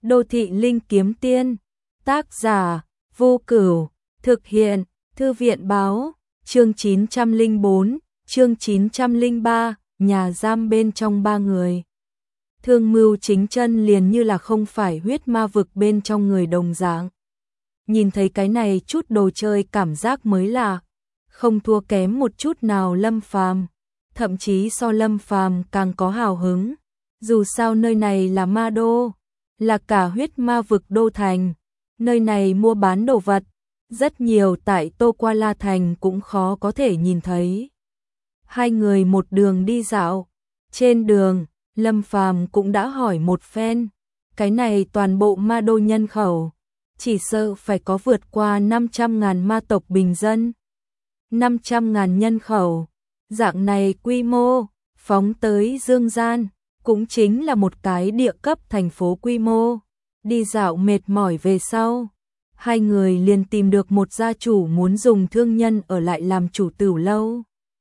Đô thị linh kiếm tiên, tác giả, Vô Cửu, thực hiện, Thư viện báo, chương 904, chương 903, nhà giam bên trong ba người. Thương Mưu Chính Chân liền như là không phải huyết ma vực bên trong người đồng dạng. Nhìn thấy cái này chút đồ chơi cảm giác mới lạ, không thua kém một chút nào Lâm Phàm, thậm chí so Lâm Phàm càng có hào hứng. Dù sao nơi này là ma đô, là cả huyết ma vực đô thành, nơi này mua bán đồ vật, rất nhiều tại Tô Qua La Thành cũng khó có thể nhìn thấy. Hai người một đường đi dạo, trên đường, Lâm Phàm cũng đã hỏi một phen, cái này toàn bộ ma đô nhân khẩu, chỉ sợ phải có vượt qua 500.000 ma tộc bình dân. 500.000 nhân khẩu, dạng này quy mô, phóng tới Dương Gian, cũng chính là một cái địa cấp thành phố quy mô. Đi dạo mệt mỏi về sau, hai người liền tìm được một gia chủ muốn dùng thương nhân ở lại làm chủ tửu lâu.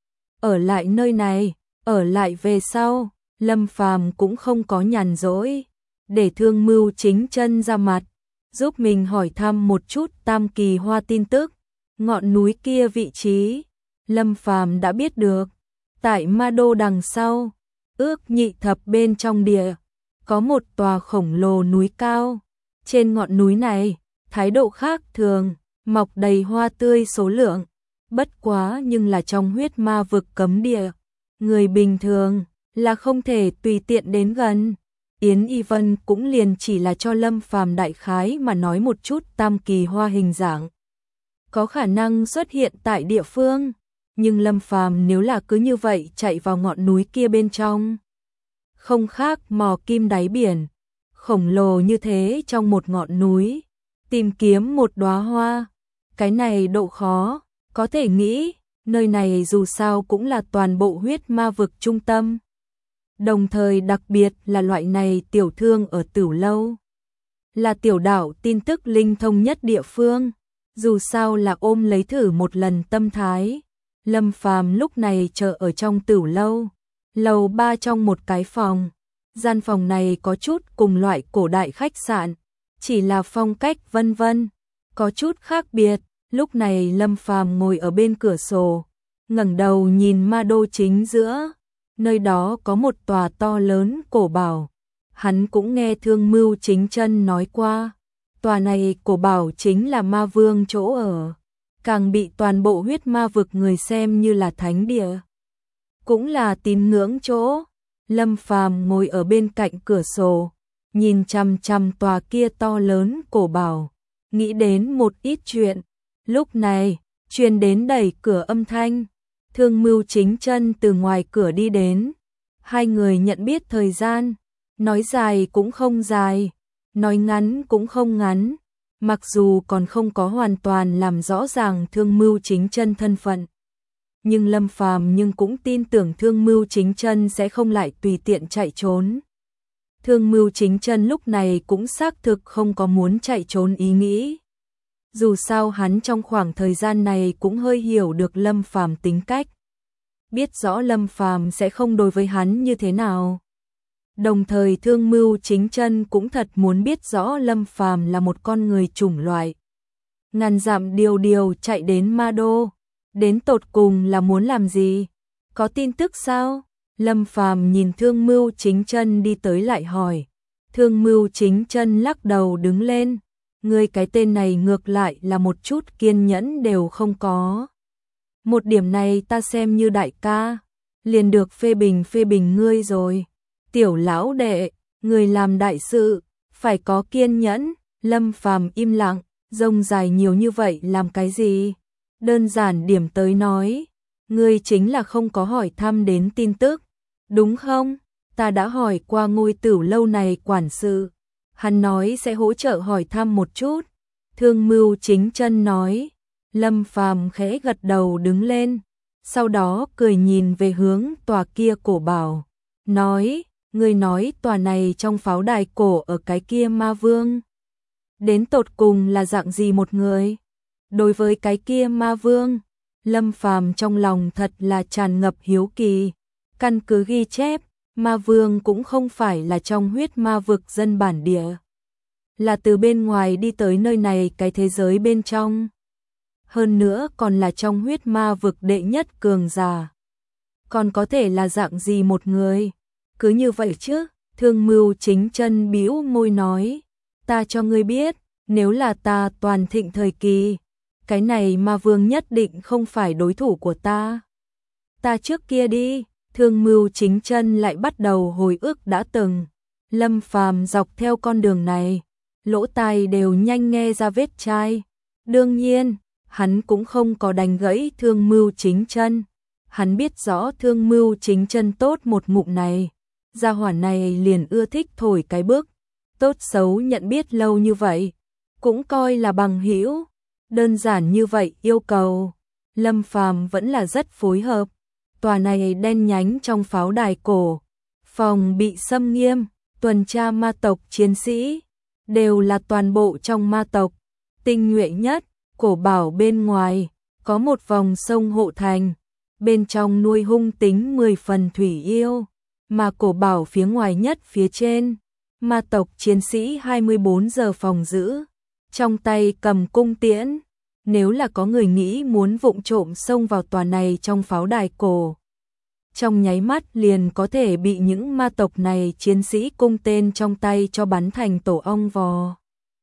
Ở lại nơi này, ở lại về sau, Lâm Phàm cũng không có nhàn rỗi, để Thương Mưu Chính Chân ra mặt, giúp mình hỏi thăm một chút Tam Kỳ Hoa tin tức. Ngọn núi kia vị trí, Lâm Phàm đã biết được, tại ma đô đằng sau, ước nhị thập bên trong địa, có một tòa khổng lồ núi cao. Trên ngọn núi này, thái độ khác thường, mọc đầy hoa tươi số lượng, bất quá nhưng là trong huyết ma vực cấm địa, người bình thường là không thể tùy tiện đến gần. Yến Y Vân cũng liền chỉ là cho Lâm Phàm đại khái mà nói một chút Tam Kỳ Hoa hình dạng, có khả năng xuất hiện tại địa phương, nhưng Lâm Phàm nếu là cứ như vậy chạy vào ngọn núi kia bên trong, không khác mò kim đáy biển, khổng lồ như thế trong một ngọn núi, tìm kiếm một đóa hoa, cái này độ khó, có thể nghĩ, nơi này dù sao cũng là toàn bộ huyết ma vực trung tâm. Đồng thời đặc biệt là loại này tiểu thương ở Tửu Lâu, là tiểu đảo tin tức linh thông nhất địa phương, dù sao là ôm lấy thử một lần tâm thái. Lâm Phàm lúc này chờ ở trong Tửu Lâu, lầu 3 trong một cái phòng. Gian phòng này có chút cùng loại cổ đại khách sạn, chỉ là phong cách vân vân, có chút khác biệt. Lúc này Lâm Phàm ngồi ở bên cửa sổ, ngẩng đầu nhìn ma đô chính giữa, nơi đó có một tòa to lớn cổ bảo. Hắn cũng nghe Thương Mưu Chính Chân nói qua, tòa này cổ bảo chính là ma vương chỗ ở, càng bị toàn bộ huyết ma vực người xem như là thánh địa, cũng là tín ngưỡng chỗ. Lâm Phàm ngồi ở bên cạnh cửa sổ, nhìn chằm chằm tòa kia to lớn cổ bảo, nghĩ đến một ít chuyện. Lúc này, truyền đến đẩy cửa âm thanh, Thương Mưu Chính Chân từ ngoài cửa đi đến. Hai người nhận biết thời gian, nói dài cũng không dài, nói ngắn cũng không ngắn, mặc dù còn không có hoàn toàn làm rõ ràng Thương Mưu Chính Chân thân phận. Nhưng Lâm Phàm cũng tin tưởng Thương Mưu Chính Chân sẽ không lại tùy tiện chạy trốn. Thương Mưu Chính Chân lúc này cũng xác thực không có muốn chạy trốn ý nghĩ. Dù sao hắn trong khoảng thời gian này cũng hơi hiểu được Lâm Phàm tính cách, biết rõ Lâm Phàm sẽ không đối với hắn như thế nào. Đồng thời Thương Mưu Chính Chân cũng thật muốn biết rõ Lâm Phàm là một con người chủng loại. Ngàn dặm điều chạy đến ma đô, đến tột cùng là muốn làm gì? Có tin tức sao? Lâm Phàm nhìn Thương Mưu Chính Chân đi tới lại hỏi. Thương Mưu Chính Chân lắc đầu đứng lên. Ngươi cái tên này ngược lại là một chút kiên nhẫn đều không có. Một điểm này ta xem như đại ca, liền được phê bình ngươi rồi. Tiểu lão đệ, người làm đại sự, phải có kiên nhẫn. Lâm Phàm im lặng, rông dài nhiều như vậy làm cái gì? Đơn giản điểm tới nói, ngươi chính là không có hỏi thăm đến tin tức, đúng không? Ta đã hỏi qua ngôi Tửu Lâu này quản sự, hắn nói sẽ hỗ trợ hỏi thăm một chút. Thương Mưu Chính Chân nói. Lâm Phàm khẽ gật đầu đứng lên, sau đó cười nhìn về hướng tòa kia cổ bảo, nói, ngươi nói tòa này trong pháo đài cổ ở cái kia ma vương, đến tột cùng là dạng gì một người? Đối với cái kia ma vương, Lâm Phàm trong lòng thật là tràn ngập hiếu kỳ. Căn cứ ghi chép, ma vương cũng không phải là trong huyết ma vực dân bản địa, là từ bên ngoài đi tới nơi này cái thế giới bên trong. Hơn nữa còn là trong huyết ma vực đệ nhất cường giả. Còn có thể là dạng gì một người? Cứ như vậy chứ? Thương Mưu Chính Chân bĩu môi nói, ta cho ngươi biết, nếu là ta toàn thịnh thời kỳ, cái này ma vương nhất định không phải đối thủ của ta. Ta trước kia đi, Thương Mưu Chính Chân lại bắt đầu hồi ức đã từng. Lâm Phàm dọc theo con đường này, lỗ tai đều nhanh nghe ra vết chai. Đương nhiên, hắn cũng không có đánh gãy Thương Mưu Chính Chân. Hắn biết rõ Thương Mưu Chính Chân tốt một ngụm này. Gia hỏa này liền ưa thích thổi cái bước. Tốt xấu nhận biết lâu như vậy, cũng coi là bằng hữu. Đơn giản như vậy yêu cầu, Lâm Phàm vẫn là rất phối hợp. Tòa này đen nhánh trong pháo đài cổ, phòng bị xâm nghiêm, tuần tra ma tộc chiến sĩ, đều là toàn bộ trong ma tộc. Tinh nhuệ nhất, cổ bảo bên ngoài, có một vòng sông hộ thành, bên trong nuôi hung tính 10 phần thủy yêu, mà cổ bảo phía ngoài nhất phía trên, ma tộc chiến sĩ 24 giờ phòng giữ, trong tay cầm cung tiễn. Nếu là có người nghĩ muốn vụng trộm xông vào tòa này trong pháo đài cổ, trong nháy mắt liền có thể bị những ma tộc này chiến sĩ cung tên trong tay cho bắn thành tổ ong vò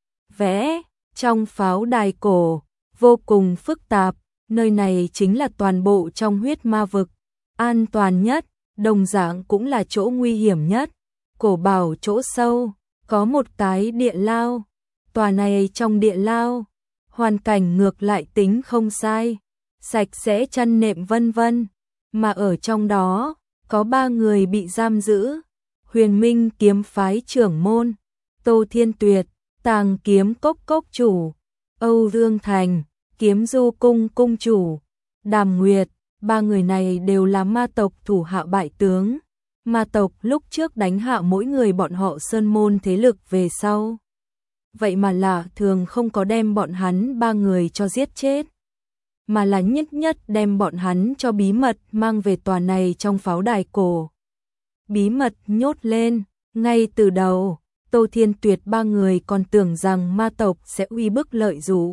vẽ. Trong pháo đài cổ, vô cùng phức tạp, nơi này chính là toàn bộ trong huyết ma vực, an toàn nhất, đồng dạng cũng là chỗ nguy hiểm nhất. Cổ bảo chỗ sâu, có một cái địa lao, tòa này trong địa lao, hoàn cảnh ngược lại tính không sai, sạch sẽ chăn nệm vân vân, mà ở trong đó, có 3 người bị giam giữ. Huyền Minh kiếm phái trưởng môn, Tô Thiên Tuyệt, Tàng kiếm cốc cốc chủ, Âu Dương Thành, kiếm du cung cung chủ, Đàm Nguyệt. 3 người này đều là ma tộc thủ hạ bại tướng. Ma tộc lúc trước đánh hạ mỗi người bọn họ sơn môn thế lực về sau. Vậy mà lạ thường không có đem bọn hắn 3 người cho giết chết, mà là nhất nhất đem bọn hắn cho bí mật mang về tòa này trong pháo đài cổ. Bí mật nhốt lên, ngay từ đầu, Tô Thiên Tuyệt 3 người còn tưởng rằng ma tộc sẽ uy bức lợi dụ,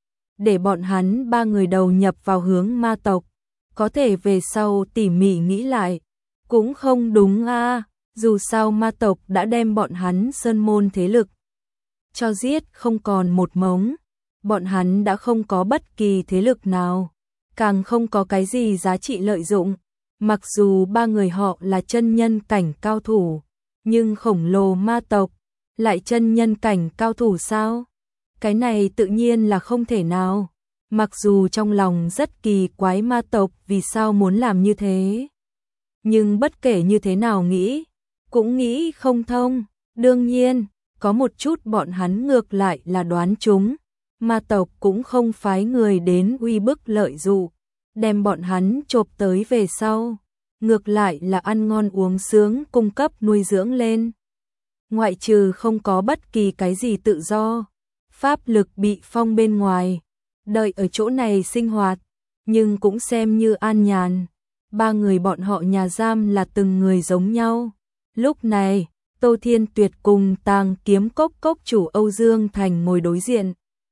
để bọn hắn 3 người đầu nhập vào hướng ma tộc. Có thể về sau tỉ mỉ nghĩ lại, cũng không đúng a, dù sao ma tộc đã đem bọn hắn sơn môn thế lực cho giết không còn một mống. Bọn hắn đã không có bất kỳ thế lực nào, càng không có cái gì giá trị lợi dụng. Mặc dù 3 người họ là chân nhân cảnh cao thủ, nhưng khổng lồ ma tộc lại chân nhân cảnh cao thủ sao? Cái này tự nhiên là không thể nào. Mặc dù trong lòng rất kỳ quái ma tộc vì sao muốn làm như thế, nhưng bất kể như thế nào nghĩ, cũng nghĩ không thông. Đương nhiên, có một chút bọn hắn ngược lại là đoán chúng. Ma tộc cũng không phái người đến uy bức lợi dụ, đem bọn hắn chộp tới về sau, ngược lại là ăn ngon uống sướng cung cấp nuôi dưỡng lên. Ngoại trừ không có bất kỳ cái gì tự do, pháp lực bị phong bên ngoài, đợi ở chỗ này sinh hoạt, nhưng cũng xem như an nhàn. 3 người bọn họ nhà giam là từng người giống nhau. Lúc này, Tô Thiên Tuyệt cùng Tàng kiếm cốc cốc chủ Âu Dương Thành ngồi đối diện.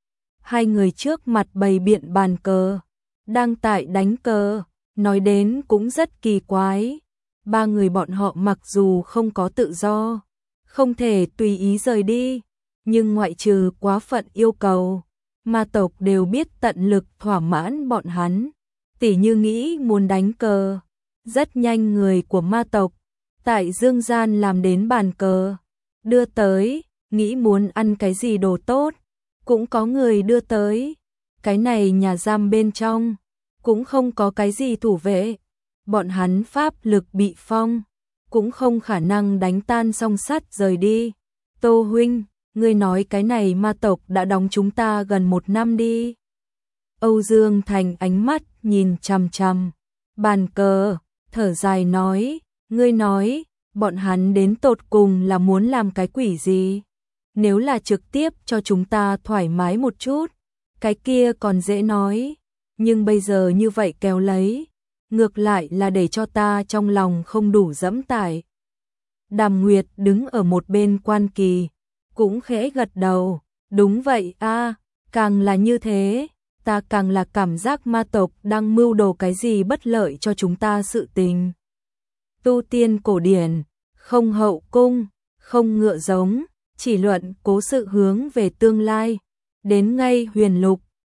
2 người trước mặt bày biện bàn cờ, đang tại đánh cờ, nói đến cũng rất kỳ quái. 3 người bọn họ mặc dù không có tự do, không thể tùy ý rời đi, nhưng ngoại trừ quá phận yêu cầu, ma tộc đều biết tận lực thỏa mãn bọn hắn. Tỉ như nghĩ muốn đánh cờ, rất nhanh người của ma tộc tại dương gian làm đến bàn cờ, đưa tới. Nghĩ muốn ăn cái gì đồ tốt, cũng có người đưa tới. Cái này nhà giam bên trong cũng không có cái gì thủ vệ, bọn hắn pháp lực bị phong, cũng không khả năng đánh tan song sắt rời đi. Tô huynh, ngươi nói cái này ma tộc đã đóng chúng ta gần 1 năm đi. Âu Dương Thành ánh mắt nhìn chằm chằm bàn cờ, thở dài nói, ngươi nói, bọn hắn đến tột cùng là muốn làm cái quỷ gì? Nếu là trực tiếp cho chúng ta thoải mái một chút, cái kia còn dễ nói, nhưng bây giờ như vậy kéo lấy, ngược lại là để cho ta trong lòng không đủ dẫm tải. Đàm Nguyệt đứng ở một bên quan kỳ, cũng khẽ gật đầu, đúng vậy a, càng là như thế, ta càng là cảm giác ma tộc đang mưu đồ cái gì bất lợi cho chúng ta sự tình. Tu tiên cổ điển, không hậu cung, không ngựa giống, chỉ luận cố sự hướng về tương lai, đến ngay huyền lục,